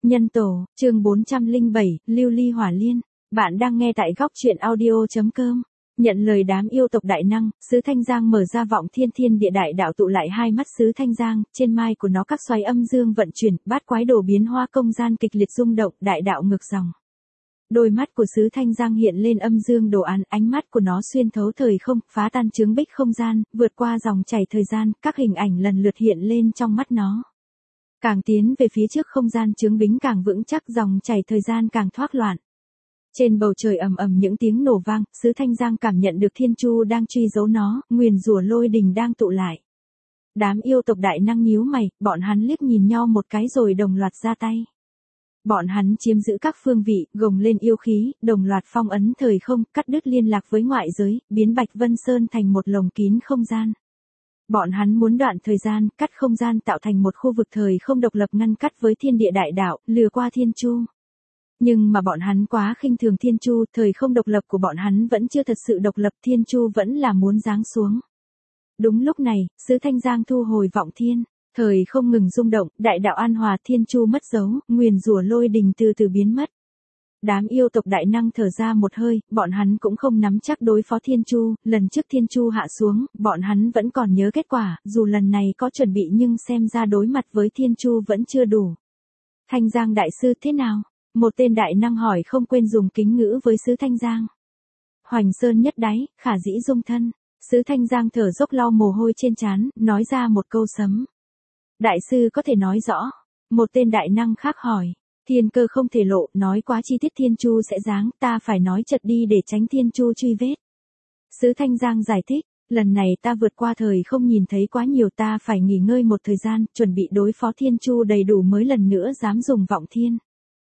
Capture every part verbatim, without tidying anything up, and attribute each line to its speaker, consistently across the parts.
Speaker 1: Nhân tổ, chương bốn trăm lẻ bảy, Lưu Ly Hỏa Liên. Bạn đang nghe tại góc truyện audio chấm com. Nhận lời đám yêu tộc đại năng, sứ Thanh Giang mở ra vọng thiên thiên địa đại đạo tụ lại hai mắt sứ Thanh Giang, trên mai của nó các xoáy âm dương vận chuyển, bát quái đồ biến hoa công gian kịch liệt rung động, đại đạo ngược dòng. Đôi mắt của sứ Thanh Giang hiện lên âm dương đồ án, ánh mắt của nó xuyên thấu thời không, phá tan chướng bích không gian, vượt qua dòng chảy thời gian, các hình ảnh lần lượt hiện lên trong mắt nó. Càng tiến về phía trước không gian chướng bính càng vững chắc, dòng chảy thời gian càng thoát loạn. Trên bầu trời ầm ầm những tiếng nổ vang, sứ Thanh Giang cảm nhận được thiên chu đang truy dấu nó, nguyền rủa lôi đình đang tụ lại. Đám yêu tộc đại năng nhíu mày, bọn hắn liếc nhìn nhau một cái rồi đồng loạt ra tay. Bọn hắn chiếm giữ các phương vị, gồng lên yêu khí, đồng loạt phong ấn thời không, cắt đứt liên lạc với ngoại giới, biến Bạch Vân Sơn thành một lồng kín không gian. Bọn hắn muốn đoạn thời gian, cắt không gian tạo thành một khu vực thời không độc lập ngăn cắt với thiên địa đại đạo, lừa qua thiên chu. Nhưng mà bọn hắn quá khinh thường thiên chu, thời không độc lập của bọn hắn vẫn chưa thật sự độc lập, thiên chu vẫn là muốn giáng xuống. Đúng lúc này, sứ Thanh Giang thu hồi vọng thiên, thời không ngừng rung động, đại đạo an hòa, thiên chu mất dấu, nguyền rủa lôi đình từ từ biến mất. Đám yêu tộc đại năng thở ra một hơi, bọn hắn cũng không nắm chắc đối phó thiên chu, lần trước thiên chu hạ xuống, bọn hắn vẫn còn nhớ kết quả, dù lần này có chuẩn bị nhưng xem ra đối mặt với thiên chu vẫn chưa đủ. Thanh Giang đại sư thế nào? Một tên đại năng hỏi, không quên dùng kính ngữ với sứ Thanh Giang. Hoành sơn nhất đáy, khả dĩ dung thân. Sứ Thanh Giang thở dốc lau mồ hôi trên trán, nói ra một câu sấm. Đại sư có thể nói rõ. Một tên đại năng khác hỏi. Thiên cơ không thể lộ, nói quá chi tiết thiên chu sẽ giáng, ta phải nói chật đi để tránh thiên chu truy vết. Sứ Thanh Giang giải thích, lần này ta vượt qua thời không nhìn thấy quá nhiều, ta phải nghỉ ngơi một thời gian, chuẩn bị đối phó thiên chu đầy đủ mới lần nữa dám dùng vọng thiên.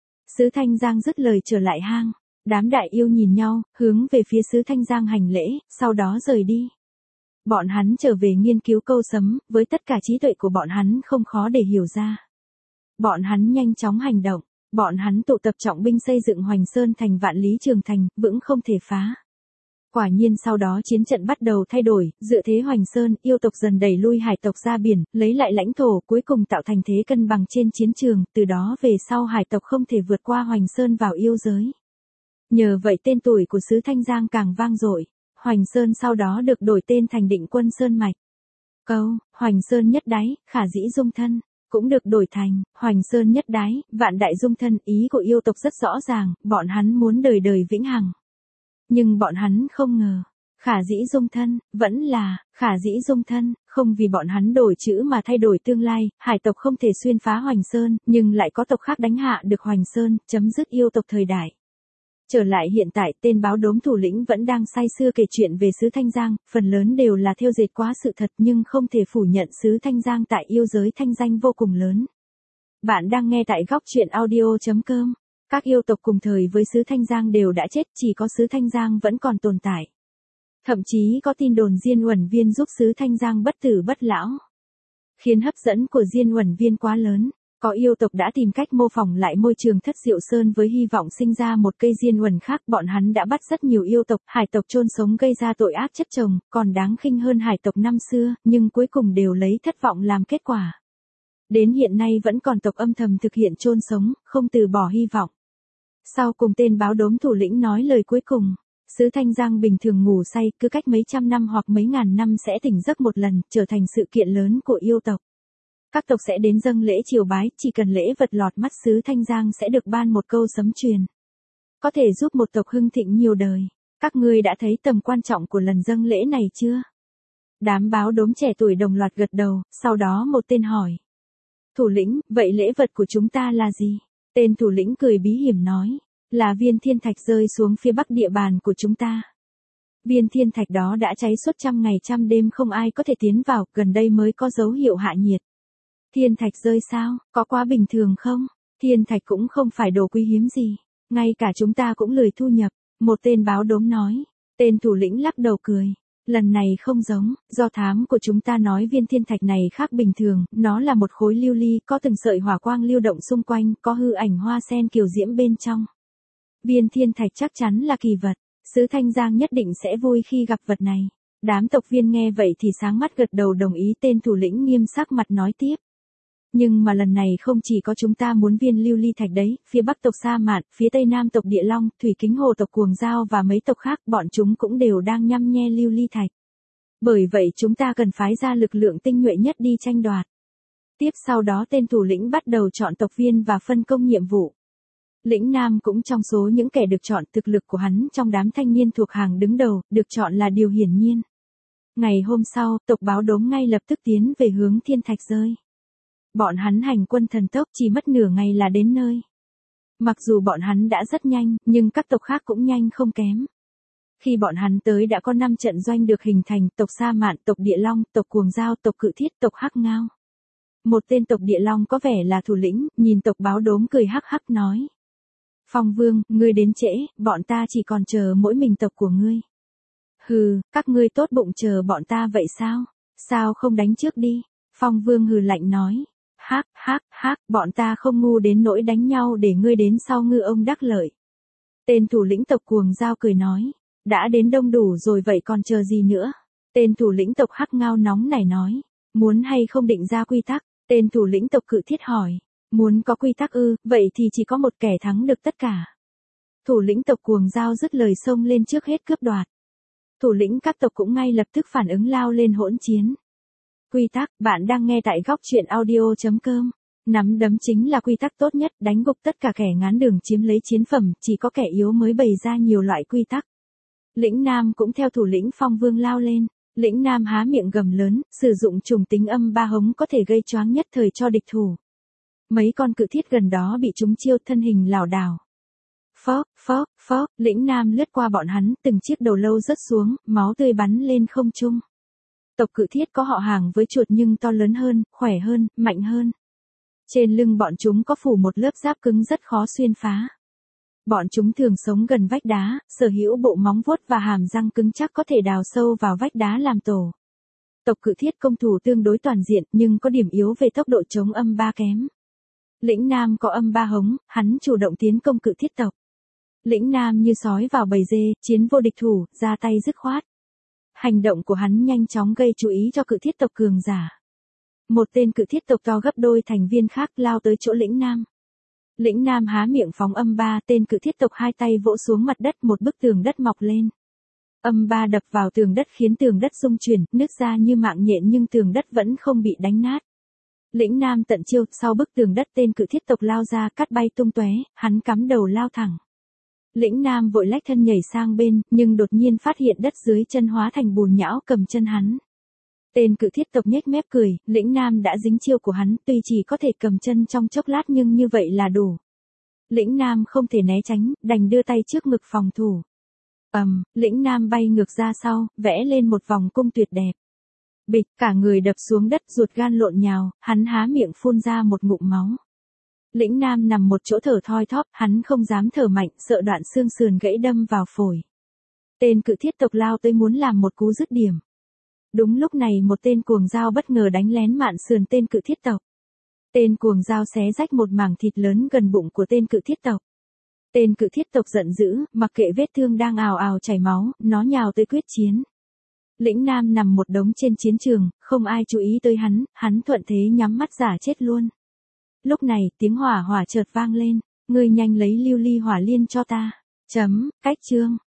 Speaker 1: Sứ Thanh Giang dứt lời trở lại hang, đám đại yêu nhìn nhau, hướng về phía sứ Thanh Giang hành lễ, sau đó rời đi. Bọn hắn trở về nghiên cứu câu sấm, với tất cả trí tuệ của bọn hắn không khó để hiểu ra. Bọn hắn nhanh chóng hành động. Bọn hắn tụ tập trọng binh xây dựng Hoành Sơn thành vạn lý trường thành, vững không thể phá. Quả nhiên sau đó chiến trận bắt đầu thay đổi, dựa thế Hoành Sơn, yêu tộc dần đẩy lui hải tộc ra biển, lấy lại lãnh thổ, cuối cùng tạo thành thế cân bằng trên chiến trường, từ đó về sau hải tộc không thể vượt qua Hoành Sơn vào yêu giới. Nhờ vậy tên tuổi của sứ Thanh Giang càng vang dội. Hoành Sơn sau đó được đổi tên thành Định Quân Sơn Mạch. Câu, Hoành Sơn nhất đáy, khả dĩ dung thân. Cũng được đổi thành, Hoành Sơn nhất đái, vạn đại dung thân, ý của yêu tộc rất rõ ràng, bọn hắn muốn đời đời vĩnh hằng. Nhưng bọn hắn không ngờ, khả dĩ dung thân, vẫn là, khả dĩ dung thân, không vì bọn hắn đổi chữ mà thay đổi tương lai, hải tộc không thể xuyên phá Hoành Sơn, nhưng lại có tộc khác đánh hạ được Hoành Sơn, chấm dứt yêu tộc thời đại. Trở lại hiện tại, tên báo đốm thủ lĩnh vẫn đang say sưa kể chuyện về sứ Thanh Giang, phần lớn đều là thêu dệt quá sự thật nhưng không thể phủ nhận sứ Thanh Giang tại yêu giới thanh danh vô cùng lớn. Bạn đang nghe tại góc truyện audio chấm com. Các yêu tộc cùng thời với sứ Thanh Giang đều đã chết, chỉ có sứ Thanh Giang vẫn còn tồn tại. Thậm chí có tin đồn Diên Uẩn Viên giúp sứ Thanh Giang bất tử bất lão. Khiến hấp dẫn của Diên Uẩn Viên quá lớn. Có yêu tộc đã tìm cách mô phỏng lại môi trường Thất Diệu Sơn với hy vọng sinh ra một cây diên uẩn khác. Bọn hắn đã bắt rất nhiều yêu tộc, hải tộc chôn sống gây ra tội ác chất chồng, còn đáng khinh hơn hải tộc năm xưa, nhưng cuối cùng đều lấy thất vọng làm kết quả. Đến hiện nay vẫn còn tộc âm thầm thực hiện chôn sống, không từ bỏ hy vọng. Sau cùng tên báo đốm thủ lĩnh nói lời cuối cùng. Sứ Thanh Giang bình thường ngủ say, cứ cách mấy trăm năm hoặc mấy ngàn năm sẽ tỉnh giấc một lần, trở thành sự kiện lớn của yêu tộc. Các tộc sẽ đến dâng lễ triều bái, chỉ cần lễ vật lọt mắt sứ Thanh Giang sẽ được ban một câu sấm truyền. Có thể giúp một tộc hưng thịnh nhiều đời. Các ngươi đã thấy tầm quan trọng của lần dâng lễ này chưa? Đám báo đốm trẻ tuổi đồng loạt gật đầu, sau đó một tên hỏi. Thủ lĩnh, vậy lễ vật của chúng ta là gì? Tên thủ lĩnh cười bí hiểm nói, là viên thiên thạch rơi xuống phía bắc địa bàn của chúng ta. Viên thiên thạch đó đã cháy suốt trăm ngày trăm đêm không ai có thể tiến vào, gần đây mới có dấu hiệu hạ nhiệt. Thiên thạch rơi sao, có quá bình thường không? Thiên thạch cũng không phải đồ quý hiếm gì. Ngay cả chúng ta cũng lười thu nhập. Một tên báo đốm nói. Tên thủ lĩnh lắc đầu cười. Lần này không giống, do thám của chúng ta nói viên thiên thạch này khác bình thường. Nó là một khối lưu ly, có từng sợi hỏa quang lưu động xung quanh, có hư ảnh hoa sen kiều diễm bên trong. Viên thiên thạch chắc chắn là kỳ vật. Sứ Thanh Giang nhất định sẽ vui khi gặp vật này. Đám tộc viên nghe vậy thì sáng mắt gật đầu đồng ý. Tên thủ lĩnh nghiêm sắc mặt nói tiếp. Nhưng mà lần này không chỉ có chúng ta muốn viên lưu ly thạch đấy, phía bắc tộc Sa Mạn, phía tây nam tộc Địa Long, Thủy Kính Hồ tộc Cuồng Dao và mấy tộc khác, bọn chúng cũng đều đang nhăm nhe lưu ly thạch. Bởi vậy chúng ta cần phái ra lực lượng tinh nhuệ nhất đi tranh đoạt. Tiếp sau đó tên thủ lĩnh bắt đầu chọn tộc viên và phân công nhiệm vụ. Lĩnh Nam cũng trong số những kẻ được chọn, thực lực của hắn trong đám thanh niên thuộc hàng đứng đầu, được chọn là điều hiển nhiên. Ngày hôm sau, tộc Báo Đốm ngay lập tức tiến về hướng Thiên Thạch Rơi. Bọn hắn hành quân thần tốc, chỉ mất nửa ngày là đến nơi. Mặc dù bọn hắn đã rất nhanh, nhưng các tộc khác cũng nhanh không kém. Khi bọn hắn tới đã có năm trận doanh được hình thành, tộc Sa Mạn, tộc Địa Long, tộc Cuồng Dao, tộc Cự Thiết, tộc Hắc Ngao. Một tên tộc Địa Long có vẻ là thủ lĩnh, nhìn tộc Báo Đốm cười hắc hắc nói. Phong Vương, ngươi đến trễ, bọn ta chỉ còn chờ mỗi mình tộc của ngươi. Hừ, các ngươi tốt bụng chờ bọn ta vậy sao? Sao không đánh trước đi? Phong Vương hừ lạnh nói. Hắc, hắc, hắc, bọn ta không ngu đến nỗi đánh nhau để ngươi đến sau ngư ông đắc lợi. Tên thủ lĩnh tộc Cuồng Dao cười nói. Đã đến đông đủ rồi vậy còn chờ gì nữa? Tên thủ lĩnh tộc Hắc Ngao nóng nảy nói. Muốn hay không định ra quy tắc? Tên thủ lĩnh tộc Cự Thiết hỏi. Muốn có quy tắc ư, vậy thì chỉ có một kẻ thắng được tất cả. Thủ lĩnh tộc Cuồng Dao dứt lời xông lên trước hết cướp đoạt. Thủ lĩnh các tộc cũng ngay lập tức phản ứng lao lên hỗn chiến. Quy tắc, bạn đang nghe tại góc truyện audio.com. Nắm đấm chính là quy tắc tốt nhất, đánh gục tất cả kẻ ngán đường chiếm lấy chiến phẩm, chỉ có kẻ yếu mới bày ra nhiều loại quy tắc. Lĩnh Nam cũng theo thủ lĩnh Phong Vương lao lên. Lĩnh Nam há miệng gầm lớn, sử dụng trùng tính âm ba hống có thể gây choáng nhất thời cho địch thủ. Mấy con cự thiết gần đó bị chúng chiêu thân hình lảo đảo. Phó, phó, phó, Lĩnh Nam lướt qua bọn hắn, từng chiếc đầu lâu rớt xuống, máu tươi bắn lên không trung. Tộc Cự Thiết có họ hàng với chuột nhưng to lớn hơn, khỏe hơn, mạnh hơn. Trên lưng bọn chúng có phủ một lớp giáp cứng rất khó xuyên phá. Bọn chúng thường sống gần vách đá, sở hữu bộ móng vuốt và hàm răng cứng chắc có thể đào sâu vào vách đá làm tổ. Tộc Cự Thiết công thủ tương đối toàn diện nhưng có điểm yếu về tốc độ chống âm ba kém. Lĩnh Nam có âm ba hống, hắn chủ động tiến công Cự Thiết tộc. Lĩnh Nam như sói vào bầy dê, chiến vô địch thủ, ra tay dứt khoát. Hành động của hắn nhanh chóng gây chú ý cho Cự Thiết tộc cường giả. Một tên Cự Thiết tộc to gấp đôi thành viên khác lao tới chỗ Lĩnh Nam. Lĩnh Nam há miệng phóng âm ba, tên Cự Thiết tộc hai tay vỗ xuống mặt đất, một bức tường đất mọc lên. Âm ba đập vào tường đất khiến tường đất rung chuyển, nứt ra như mạng nhện nhưng tường đất vẫn không bị đánh nát. Lĩnh Nam tận chiêu, sau bức tường đất tên Cự Thiết tộc lao ra cắt bay tung tóe, hắn cắm đầu lao thẳng. Lĩnh Nam vội lách thân nhảy sang bên, nhưng đột nhiên phát hiện đất dưới chân hóa thành bùn nhão cầm chân hắn. Tên Cự Thiết tộc nhếch mép cười, Lĩnh Nam đã dính chiêu của hắn, tuy chỉ có thể cầm chân trong chốc lát nhưng như vậy là đủ. Lĩnh Nam không thể né tránh, đành đưa tay trước ngực phòng thủ. Ầm, um, Lĩnh Nam bay ngược ra sau, vẽ lên một vòng cung tuyệt đẹp. Bịch, cả người đập xuống đất, ruột gan lộn nhào, hắn há miệng phun ra một ngụm máu. Lĩnh Nam nằm một chỗ thở thoi thóp, hắn không dám thở mạnh, sợ đoạn xương sườn gãy đâm vào phổi. Tên Cự Thiết tộc lao tới muốn làm một cú dứt điểm. Đúng lúc này một tên Cuồng Dao bất ngờ đánh lén mạn sườn tên Cự Thiết tộc. Tên Cuồng Dao xé rách một mảng thịt lớn gần bụng của tên Cự Thiết tộc. Tên Cự Thiết tộc giận dữ, mặc kệ vết thương đang ào ào chảy máu, nó nhào tới quyết chiến. Lĩnh Nam nằm một đống trên chiến trường, không ai chú ý tới hắn, hắn thuận thế nhắm mắt giả chết luôn. Lúc này, tiếng hỏa hỏa chợt vang lên, ngươi nhanh lấy lưu ly hỏa liên cho ta. Chấm, cách chương.